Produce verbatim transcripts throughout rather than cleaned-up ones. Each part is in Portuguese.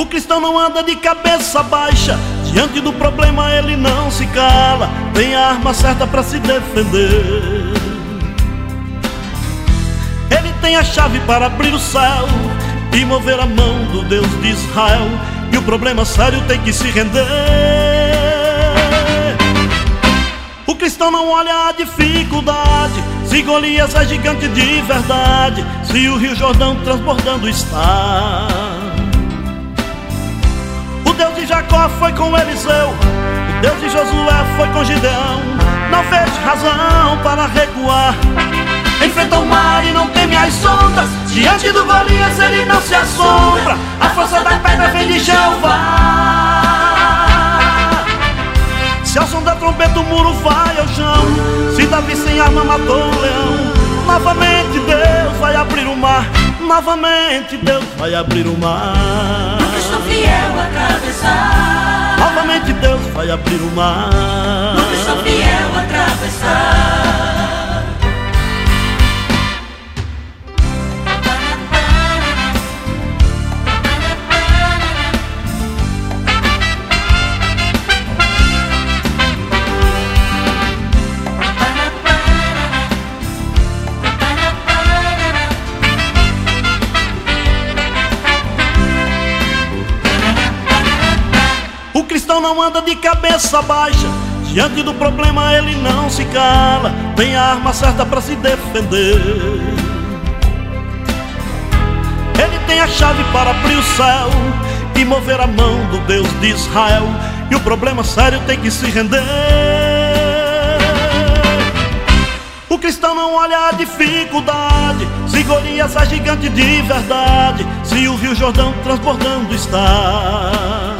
O cristão não anda de cabeça baixa, diante do problema ele não se cala, tem a arma certa para se defender. Ele tem a chave para abrir o céu e mover a mão do Deus de Israel, e o problema sério tem que se render. O cristão não olha a dificuldade, se Golias é gigante de verdade, se o rio Jordão transbordando está. O Deus de Jacó foi com Eliseu, o Deus de Josué foi com Gideão. Não vejo razão para recuar, enfrenta o mar e não teme as ondas, diante do Golias ele não se assombra, a força da pedra vem de Jeová. Se ao som da trombeta o muro vai ao chão, se Davi sem arma matou o leão, novamente Deus vai abrir o mar, novamente Deus vai abrir o mar. O cristão fiel atravessar, novamente Deus vai abrir o mar. O cristão fiel atravessar. O cristão não anda de cabeça baixa, diante do problema ele não se cala, tem a arma certa para se defender. Ele tem a chave para abrir o céu e mover a mão do Deus de Israel, e o problema sério tem que se render. O cristão não olha a dificuldade, se Golias é gigante de verdade, se o rio Jordão transbordando está.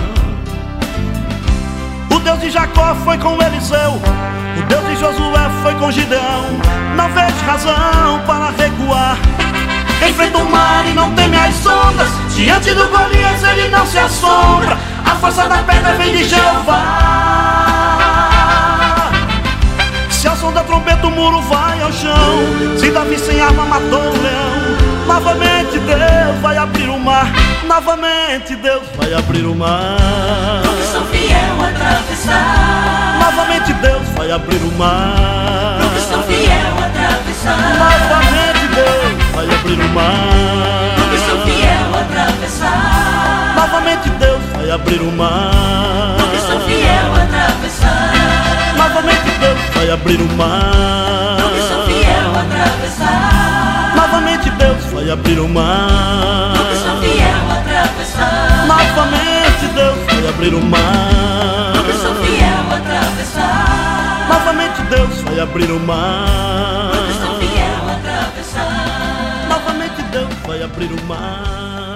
O Deus de Jacó foi com Eliseu, o Deus de Josué foi com Gideão. Não vejo razão para recuar, enfrenta o mar e não teme as ondas, diante do Golias ele não se assombra, a força da pedra vem de Jeová. Se ao som da trombeta o muro vai ao chão, se Davi sem arma matou o leão, novamente Deus vai abrir o mar, novamente Deus vai abrir o mar. O cristão fiel atravessar, novamente Deus vai abrir o mar. o cristão fiel atravessar, novamente Deus vai abrir o mar. o cristão fiel atravessar, novamente Deus vai abrir o mar. o cristão fiel atravessar, novamente Deus vai abrir o mar. o cristão fiel atravessar, novamente Deus vai abrir o mar. o cristão fiel atravessar, novamente Deus vai abrir o mar. o cristão fiel atravessar, novamente Deus vai abrir o mar. o cristão fiel atravessar, novamente Deus vai abrir o mar.